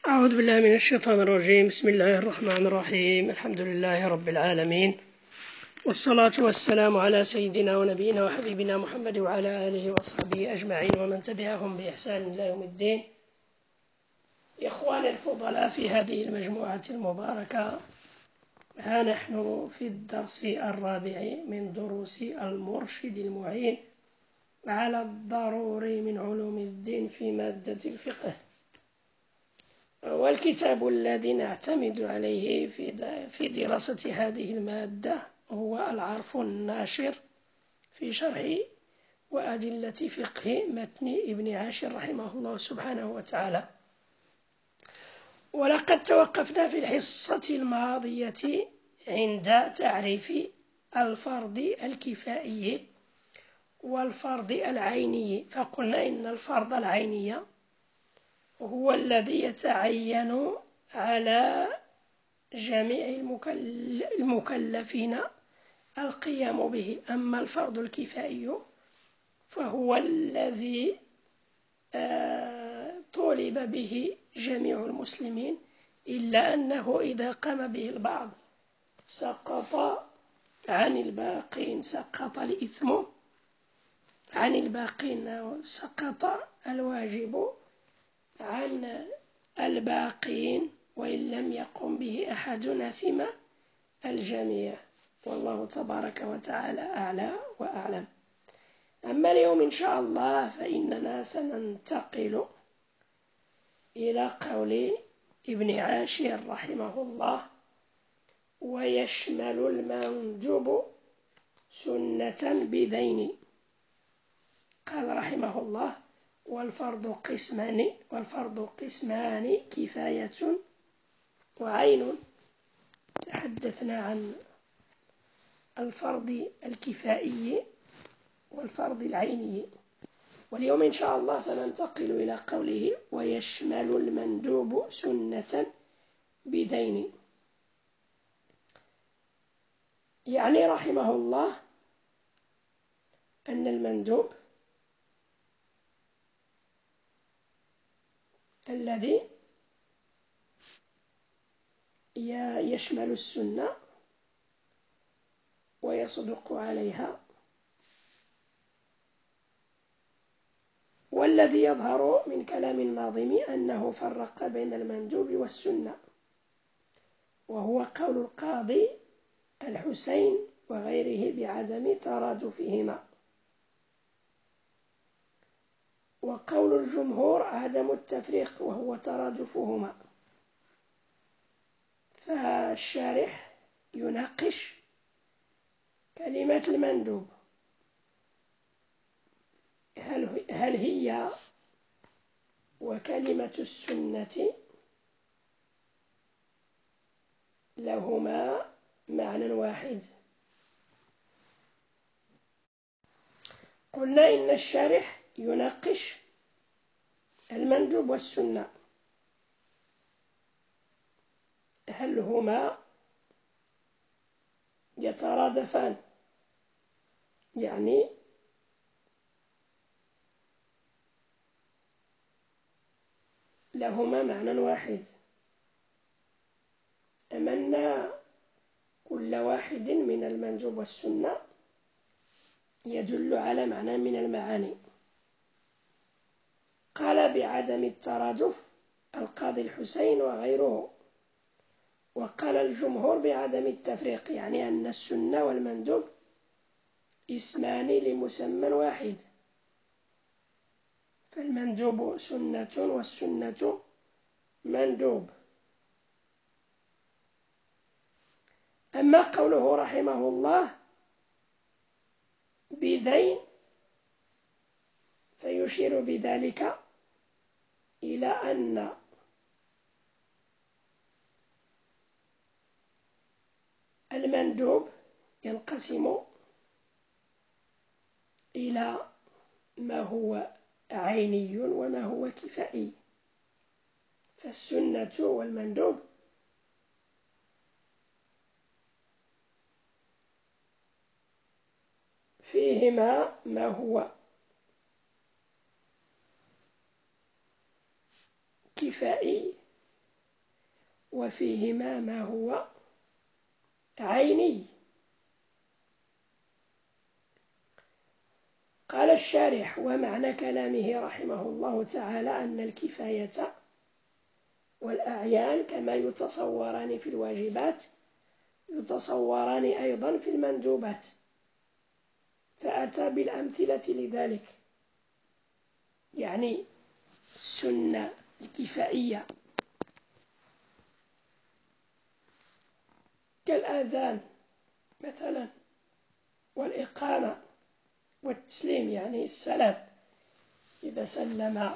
أعوذ بالله من الشيطان الرجيم. بسم الله الرحمن الرحيم. الحمد لله رب العالمين، والصلاة والسلام على سيدنا ونبينا وحبيبنا محمد وعلى آله وصحبه أجمعين ومن تبعهم بإحسان إلى يوم الدين. إخواني الفضلاء، في هذه المجموعة المباركة ها نحن في الدرس الرابع من دروس المرشد المعين على الضروري من علوم الدين في مادة الفقه، والكتاب الذي نعتمد عليه في دراسة هذه المادة هو العرف الناشر في شرح وأدلة فقه متن ابن عاشر رحمه الله سبحانه وتعالى. ولقد توقفنا في الحصة الماضية عند تعريف الفرض الكفائي والفرض العيني، فقلنا إن الفرض العيني هو الذي يتعين على جميع المكلفين القيام به، أما الفرض الكفائي فهو الذي طولب به جميع المسلمين، إلا أنه إذا قام به البعض سقط عن الباقين، سقط الإثم عن الباقين، سقط الواجب عن الباقين، وإن لم يقم به أحد أثم الجميع، والله تبارك وتعالى أعلى وأعلم. أما اليوم إن شاء الله فإننا سننتقل إلى قول ابن عاشر رحمه الله: ويشمل المندوب سنة بدين. قال رحمه الله: والفرض قسمان كفاية وعين. تحدثنا عن الفرض الكفائي والفرض العيني، واليوم إن شاء الله سننتقل إلى قوله: ويشمل المندوب سنة بدين. يعني رحمه الله أن المندوب الذي يشمل السنة ويصدق عليها، والذي يظهر من كلام الناظم أنه فرق بين المندوب والسنة، وهو قول القاضي الحسين وغيره بعدم ترادفهما، وقول الجمهور عدم التفريق وهو ترادفهما. فالشارح يناقش كلمة المندوب، هل هي وكلمة السنة لهما معنى واحد؟ قلنا إن الشارح يناقش المندوب والسنة، هل هما يترادفان، يعني لهما معنى واحد، أم أن كل واحد من المندوب والسنة يدل على معنى من المعاني؟ قال بعدم الترادف القاضي الحسين وغيره، وقال الجمهور بعدم التفريق، يعني أن السنة والمندوب اسمان لمسمى واحد، فالمندوب سنة والسنة مندوب. أما قوله رحمه الله بذين فيشير بذلك إلى أن المندوب ينقسم إلى ما هو عيني وما هو كفائي، فالسنة والمندوب فيهما ما هو كفائي وفيهما ما هو عيني. قال الشارح: ومعنى كلامه رحمه الله تعالى أن الكفاية والأعيان كما يتصوران في الواجبات يتصوران أيضا في المندوبات، فأتى بالأمثلة لذلك، يعني السنة الكفائية كالآذان مثلا، والإقامة، والتسليم يعني السلام، إذا سلم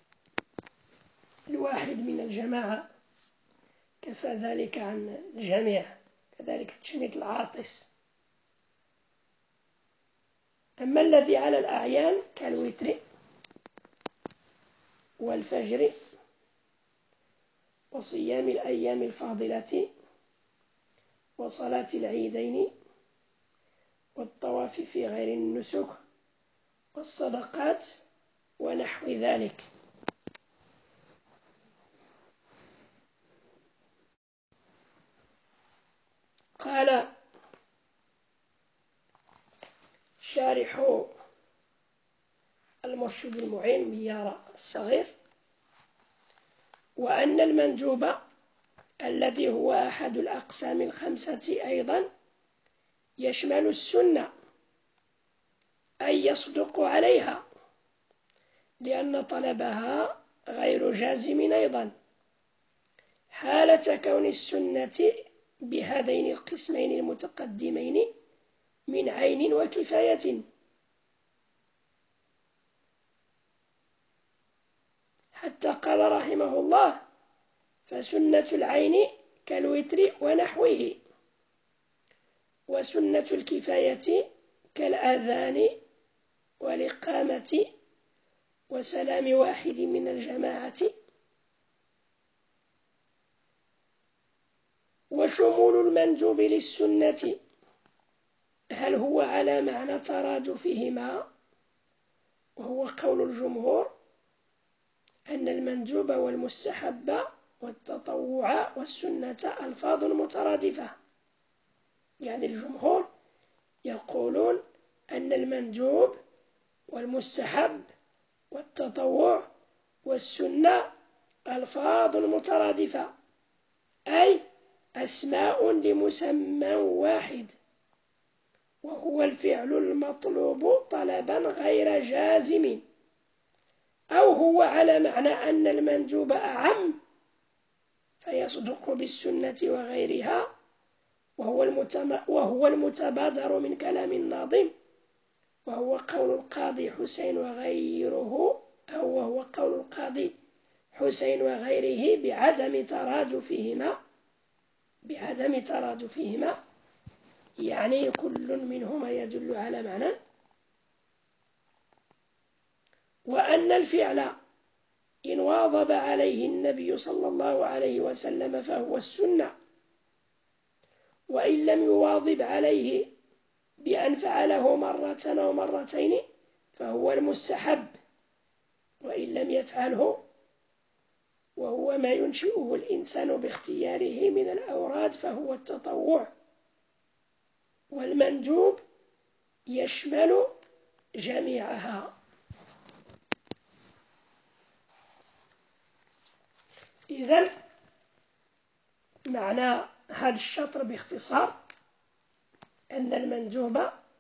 الواحد من الجماعة كفى ذلك عن الجميع، كذلك تشميت العاطس. أما الذي على الأعيان كالوتر والفجر وصيام الأيام الفاضلة وصلاة العيدين والطواف في غير النسك والصدقات ونحو ذلك. قال شارح المرشد المعين ميار الصغير: وأن المندوب الذي هو أحد الأقسام الخمسة أيضا يشمل السنة، أي يصدق عليها، لأن طلبها غير جازم أيضا، حالة كون السنة بهذين القسمين المتقدمين من عين وكفاية. حتى قال رحمه الله: فسنة العين كالوتر ونحوه، وسنة الكفاية كالآذان والإقامة وسلام واحد من الجماعة. وشمول المندوب للسنة هل هو على معنى ترادفهما؟ وهو قول الجمهور أن المندوب والمستحب والتطوع والسنة ألفاظ مترادفة، يعني الجمهور يقولون أن المندوب والمستحب والتطوع والسنة ألفاظ مترادفة، أي أسماء لمسمى واحد، وهو الفعل المطلوب طلبا غير جازم. أو هو على معنى أن المندوب أعم فيصدق بالسنة وغيرها، وهو المتبادر من كلام الناظم، وهو قول القاضي حسين وغيره، أو وهو قول القاضي حسين وغيره بعدم ترادفهما، يعني كل منهما يدل على معنى. وأن الفعل إن واظب عليه النبي صلى الله عليه وسلم فهو السنة، وإن لم يواظب عليه بأن فعله مرة أو مرتين فهو المستحب، وإن لم يفعله وهو ما ينشئه الإنسان باختياره من الأوراد فهو التطوع. والمندوب يشمل جميعها. إذن معنى هذا الشطر باختصار أن المندوب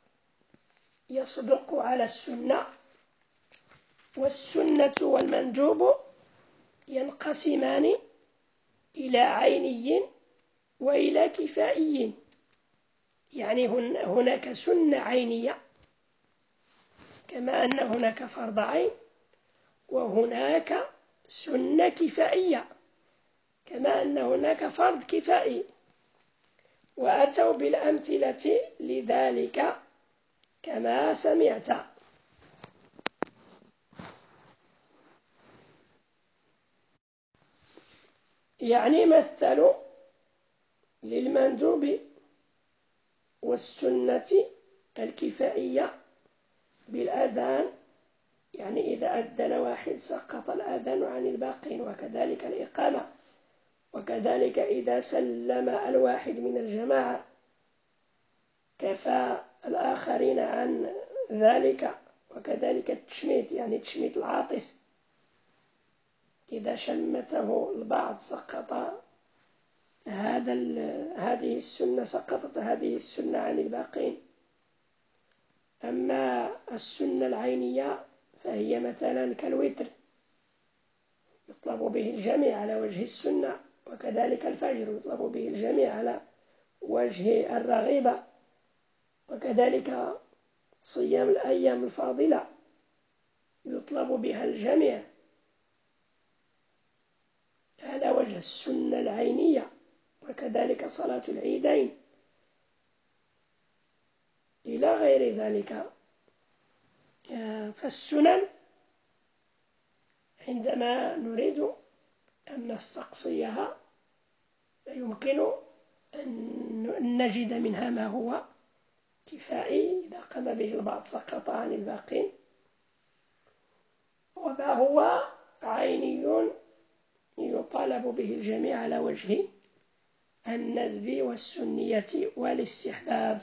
يصدق على السنة، والسنة والمندوب ينقسمان إلى عيني وإلى كفائي، يعني هناك سنة عينية كما أن هناك فرض عين، وهناك سنة كفائية كما أن هناك فرض كفائي، وأتوا بالأمثلة لذلك كما سمعت. يعني مثلوا للمندوب والسنة الكفائية بالأذان، يعني إذا أذن واحد سقط الأذان عن الباقين، وكذلك الإقامة وكذلك إذا سلم الواحد من الجماعة كفى الآخرين عن ذلك. وكذلك التشميت، يعني تشميت العاطس، إذا شمته البعض سقط هذه السنة، سقطت هذه السنة عن الباقين. أما السنة العينية فهي مثلا كالوتر، يطلب به الجميع على وجه السنة، وكذلك الفجر يطلب به الجميع على وجه الرغيبة، وكذلك صيام الأيام الفاضلة يطلب بها الجميع على وجه السنة العينية، وكذلك صلاة العيدين إلى غير ذلك. فالسنن عندما نريد أن نستقصيها يمكن أن نجد منها ما هو كفائي إذا قام به البعض سقط عن الباقين، وما هو عيني يطالب به الجميع على وجه الندب والسنية والاستحباب.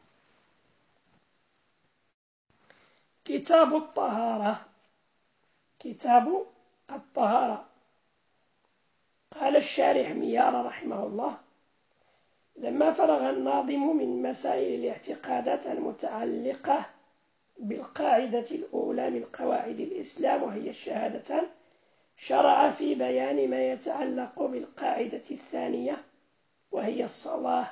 كتاب الطهارة. كتاب الطهارة. قال الشارح ميار رحمه الله: لما فرغ الناظم من مسائل الاعتقادات المتعلقة بالقاعدة الأولى من قواعد الإسلام وهي الشهادتان، شرع في بيان ما يتعلق بالقاعدة الثانية وهي الصلاة،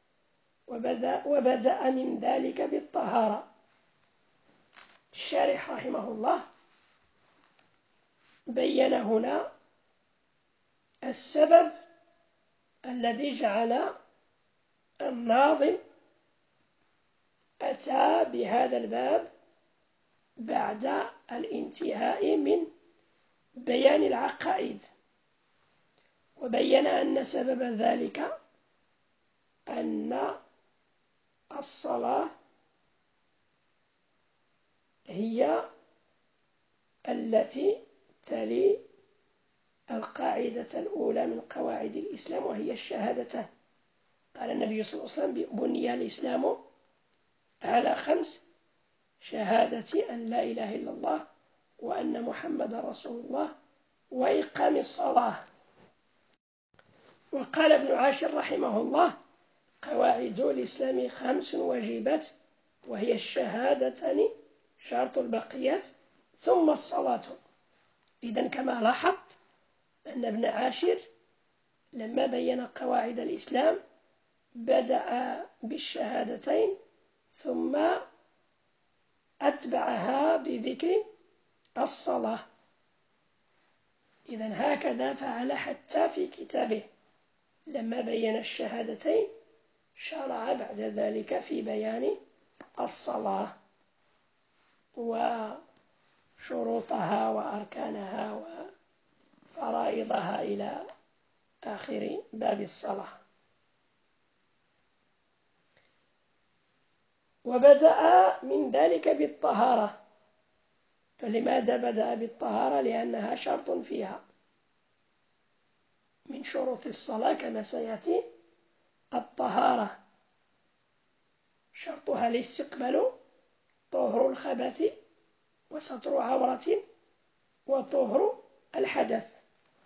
وبدأ من ذلك بالطهارة. الشارح رحمه الله بين هنا السبب الذي جعل الناظم أتى بهذا الباب بعد الانتهاء من بيان العقائد، وبين أن سبب ذلك أن الصلاة هي التي تلي القاعدة الأولى من قواعد الإسلام وهي الشهادتان. قال النبي صلى الله عليه وسلم: بني الإسلام على 5: شهادة أن لا إله إلا الله وأن محمد رسول الله وإقام الصلاة. وقال ابن عاشر رحمه الله: قواعد الإسلام 5 واجبات وهي الشهادتان شرط البقيات ثم الصلاة. إذن كما لاحظت أن ابن عاشر لما بين قواعد الإسلام بدأ بالشهادتين ثم أتبعها بذكر الصلاة. إذن هكذا فعل حتى في كتابه، لما بين الشهادتين شرع بعد ذلك في بيان الصلاة وشروطها وأركانها وفرائضها إلى آخر باب الصلاة. وبدأ من ذلك بالطهارة. فلماذا بدأ بالطهارة؟ لأنها شرط فيها من شروط الصلاة كما سيأتي. الطهارة شرطها الاستقبال، طهر الخبث وستر عورة وطهر الحدث،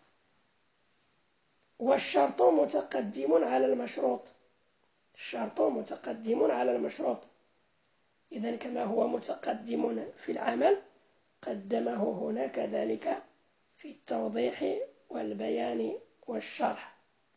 والشرط متقدم على المشروط. الشرط متقدم على المشروط. إذن كما هو متقدم في العمل قدمه هنا كذلك في التوضيح والبيان والشرح.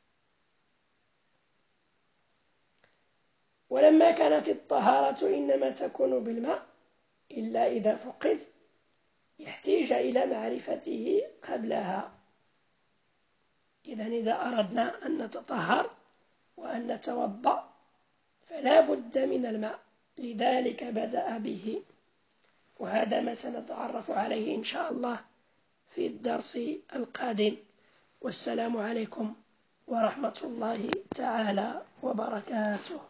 ولما كانت الطهارة إنما تكون بالماء إلا إذا فقد، يحتاج إلى معرفته قبلها. إذن إذا أردنا أن نتطهر وأن نتوضأ فلا بد من الماء، لذلك بدأ به. وهذا ما سنتعرف عليه إن شاء الله في الدرس القادم. والسلام عليكم ورحمة الله تعالى وبركاته.